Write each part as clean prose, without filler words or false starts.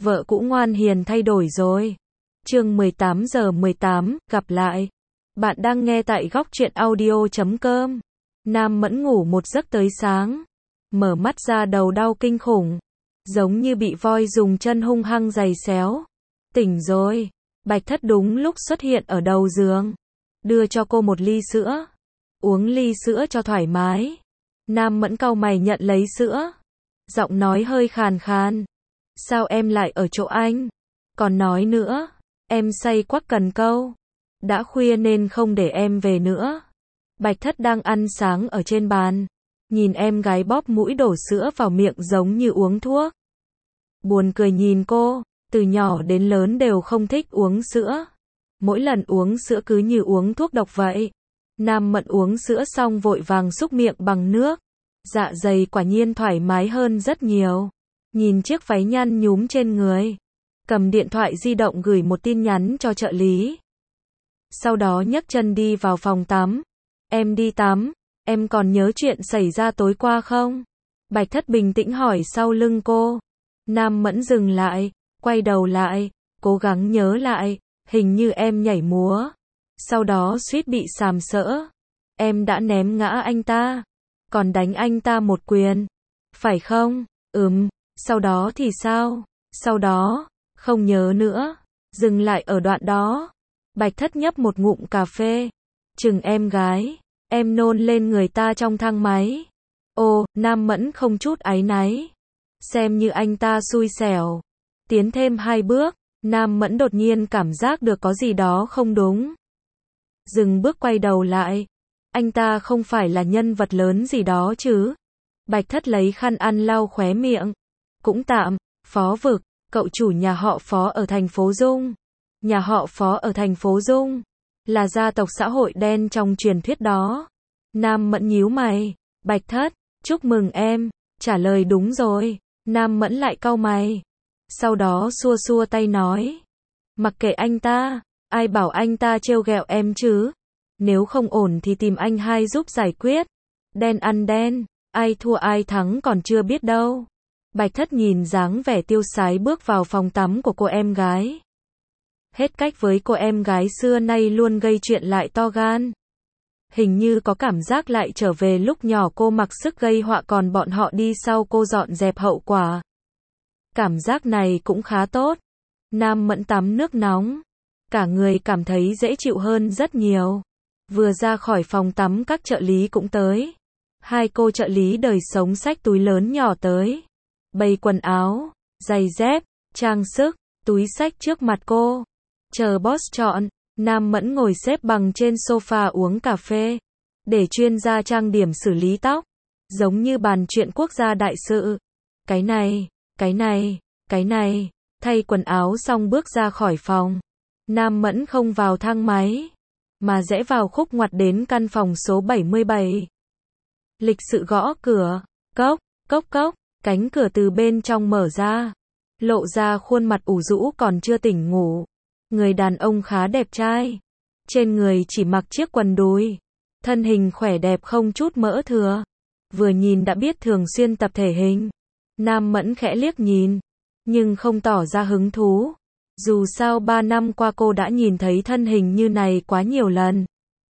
Vợ cũ ngoan hiền thay đổi rồi. Chương 18:18, gặp lại. Bạn đang nghe tại góc truyện audio.com. Nam Mẫn ngủ một giấc tới sáng. Mở mắt ra đầu đau kinh khủng. Giống như bị voi dùng chân hung hăng giày xéo. Tỉnh rồi. Bạch Thất đúng lúc xuất hiện ở đầu giường. Đưa cho cô một ly sữa. Uống ly sữa cho thoải mái. Nam Mẫn cau mày nhận lấy sữa. Giọng nói hơi khàn khàn. Sao em lại ở chỗ anh? Còn nói nữa. Em say quắc cần câu. Đã khuya nên không để em về nữa. Bạch Thất đang ăn sáng ở trên bàn. Nhìn em gái bóp mũi đổ sữa vào miệng giống như uống thuốc. Buồn cười nhìn cô. Từ nhỏ đến lớn đều không thích uống sữa. Mỗi lần uống sữa cứ như uống thuốc độc vậy. Nam Mẫn uống sữa xong vội vàng xúc miệng bằng nước. Dạ dày quả nhiên thoải mái hơn rất nhiều. Nhìn chiếc váy nhăn nhúm trên người. Cầm điện thoại di động gửi một tin nhắn cho trợ lý. Sau đó nhấc chân đi vào phòng tắm. Em đi tắm, em còn nhớ chuyện xảy ra tối qua không? Bạch Thất bình tĩnh hỏi sau lưng cô. Nam Mẫn dừng lại, quay đầu lại, cố gắng nhớ lại, hình như em nhảy múa. Sau đó suýt bị sàm sỡ. Em đã ném ngã anh ta, còn đánh anh ta một quyền. Phải không? Sau đó thì sao? Sau đó, không nhớ nữa. Dừng lại ở đoạn đó. Bạch Thất nhấp một ngụm cà phê. Chừng em gái, em nôn lên người ta trong thang máy. Ồ, Nam Mẫn không chút áy náy. Xem như anh ta xui xẻo. Tiến thêm 2 bước, Nam Mẫn đột nhiên cảm giác được có gì đó không đúng. Dừng bước quay đầu lại. Anh ta không phải là nhân vật lớn gì đó chứ? Bạch Thất lấy khăn ăn lau khóe miệng. Cũng tạm, Phó Vực, cậu chủ nhà họ Phó ở thành phố Dung. Nhà họ Phó ở thành phố Dung là gia tộc xã hội đen trong truyền thuyết đó. Nam Mẫn nhíu mày. Bạch Thất, chúc mừng em. Trả lời đúng rồi. Nam Mẫn lại cau mày. Sau đó xua xua tay nói. Mặc kệ anh ta, ai bảo anh ta trêu ghẹo em chứ? Nếu không ổn thì tìm anh hai giúp giải quyết. Đen ăn đen, ai thua ai thắng còn chưa biết đâu. Bạch Thất nhìn dáng vẻ tiêu sái bước vào phòng tắm của cô em gái. Hết cách với cô em gái xưa nay luôn gây chuyện lại to gan. Hình như có cảm giác lại trở về lúc nhỏ cô mặc sức gây họa còn bọn họ đi sau cô dọn dẹp hậu quả. Cảm giác này cũng khá tốt. Nam Mẫn tắm nước nóng. Cả người cảm thấy dễ chịu hơn rất nhiều. Vừa ra khỏi phòng tắm các trợ lý cũng tới. 2 cô trợ lý đời sống xách túi lớn nhỏ tới. Bày quần áo, giày dép, trang sức, túi xách trước mặt cô. Chờ boss chọn, Nam Mẫn ngồi xếp bằng trên sofa uống cà phê. Để chuyên gia trang điểm xử lý tóc. Giống như bàn chuyện quốc gia đại sự. Cái này, cái này, cái này. Thay quần áo xong bước ra khỏi phòng. Nam Mẫn không vào thang máy, mà rẽ vào khúc ngoặt đến căn phòng số 77. Lịch sự gõ cửa. Cốc, cốc cốc. Cánh cửa từ bên trong mở ra. Lộ ra khuôn mặt ủ rũ còn chưa tỉnh ngủ. Người đàn ông khá đẹp trai. Trên người chỉ mặc chiếc quần đùi. Thân hình khỏe đẹp không chút mỡ thừa. Vừa nhìn đã biết thường xuyên tập thể hình. Nam Mẫn khẽ liếc nhìn, nhưng không tỏ ra hứng thú. Dù sao 3 năm qua cô đã nhìn thấy thân hình như này quá nhiều lần.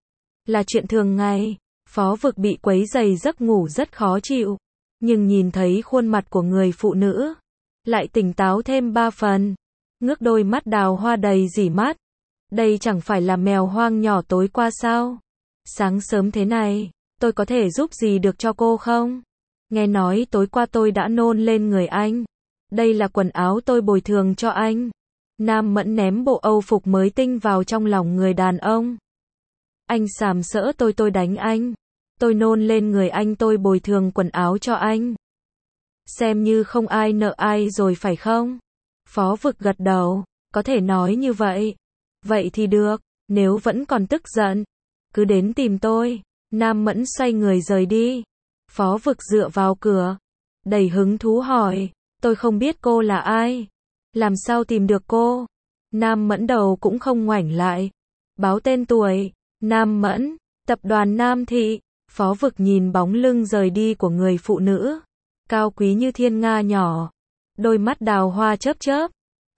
Là chuyện thường ngày. Phó Vực bị quấy rầy giấc ngủ rất khó chịu. Nhưng nhìn thấy khuôn mặt của người phụ nữ, lại tỉnh táo thêm 3 phần. Ngước đôi mắt đào hoa đầy dỉ mắt. Đây chẳng phải là mèo hoang nhỏ tối qua sao? Sáng sớm thế này, tôi có thể giúp gì được cho cô không? Nghe nói tối qua tôi đã nôn lên người anh. Đây là quần áo tôi bồi thường cho anh. Nam Mẫn ném bộ âu phục mới tinh vào trong lòng người đàn ông. Anh sàm sỡ tôi đánh anh. Tôi nôn lên người anh tôi bồi thường quần áo cho anh. Xem như không ai nợ ai rồi phải không? Phó Vực gật đầu. Có thể nói như vậy. Vậy thì được, nếu vẫn còn tức giận, cứ đến tìm tôi. Nam Mẫn xoay người rời đi. Phó Vực dựa vào cửa, đầy hứng thú hỏi. Tôi không biết cô là ai. Làm sao tìm được cô? Nam Mẫn đầu cũng không ngoảnh lại. Báo tên tuổi. Nam Mẫn, tập đoàn Nam Thị. Phó Vực nhìn bóng lưng rời đi của người phụ nữ. Cao quý như thiên nga nhỏ. Đôi mắt đào hoa chớp chớp.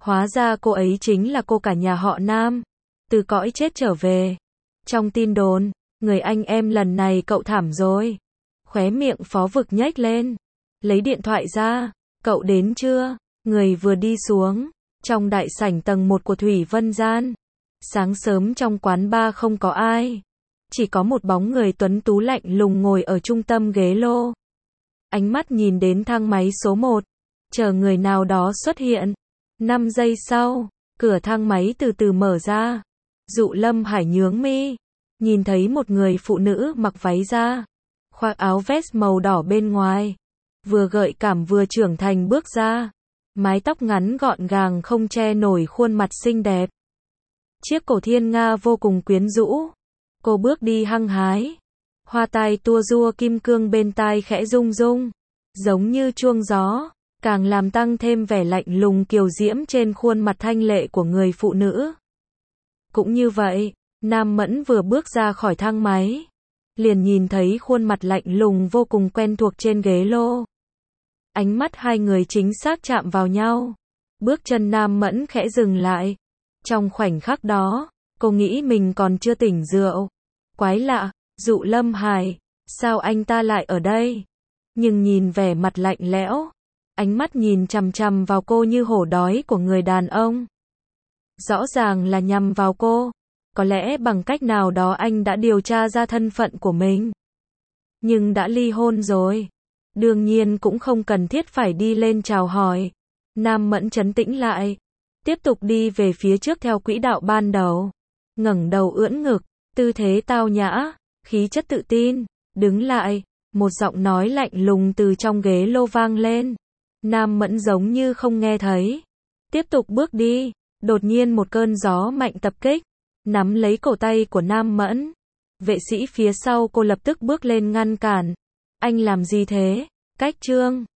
Hóa ra cô ấy chính là cô cả nhà họ Nam, từ cõi chết trở về. Trong tin đồn, người anh em lần này cậu thảm rồi. Khóe miệng Phó Vực nhếch lên, lấy điện thoại ra, cậu đến chưa? Người vừa đi xuống, trong đại sảnh tầng 1 của Thủy Vân Gian. Sáng sớm trong quán bar không có ai, chỉ có một bóng người tuấn tú lạnh lùng ngồi ở trung tâm ghế lô. Ánh mắt nhìn đến thang máy số 1, chờ người nào đó xuất hiện. 5 giây sau, cửa thang máy từ từ mở ra. Dụ Lâm Hải nhướng mi, nhìn thấy một người phụ nữ mặc váy da, khoác áo vest màu đỏ bên ngoài, vừa gợi cảm vừa trưởng thành bước ra. Mái tóc ngắn gọn gàng không che nổi khuôn mặt xinh đẹp. Chiếc cổ thiên nga vô cùng quyến rũ. Cô bước đi hăng hái. Hoa tai tua rua kim cương bên tai khẽ rung rung, giống như chuông gió, càng làm tăng thêm vẻ lạnh lùng kiều diễm trên khuôn mặt thanh lệ của người phụ nữ. Cũng như vậy, Nam Mẫn vừa bước ra khỏi thang máy, liền nhìn thấy khuôn mặt lạnh lùng vô cùng quen thuộc trên ghế lô. Ánh mắt hai người chính xác chạm vào nhau. Bước chân Nam Mẫn khẽ dừng lại. Trong khoảnh khắc đó, cô nghĩ mình còn chưa tỉnh rượu. Quái lạ, Dụ Lâm Hải, sao anh ta lại ở đây? Nhưng nhìn vẻ mặt lạnh lẽo, ánh mắt nhìn chằm chằm vào cô như hổ đói của người đàn ông. Rõ ràng là nhằm vào cô. Có lẽ bằng cách nào đó anh đã điều tra ra thân phận của mình. Nhưng đã ly hôn rồi, đương nhiên cũng không cần thiết phải đi lên chào hỏi. Nam Mẫn trấn tĩnh lại, tiếp tục đi về phía trước theo quỹ đạo ban đầu. Ngẩng đầu ưỡn ngực, tư thế tao nhã, khí chất tự tin. Đứng lại, một giọng nói lạnh lùng từ trong ghế lô vang lên. Nam Mẫn giống như không nghe thấy, tiếp tục bước đi. Đột nhiên một cơn gió mạnh tập kích, nắm lấy cổ tay của Nam Mẫn. Vệ sĩ phía sau cô lập tức bước lên ngăn cản. Anh làm gì thế? Cách Trương.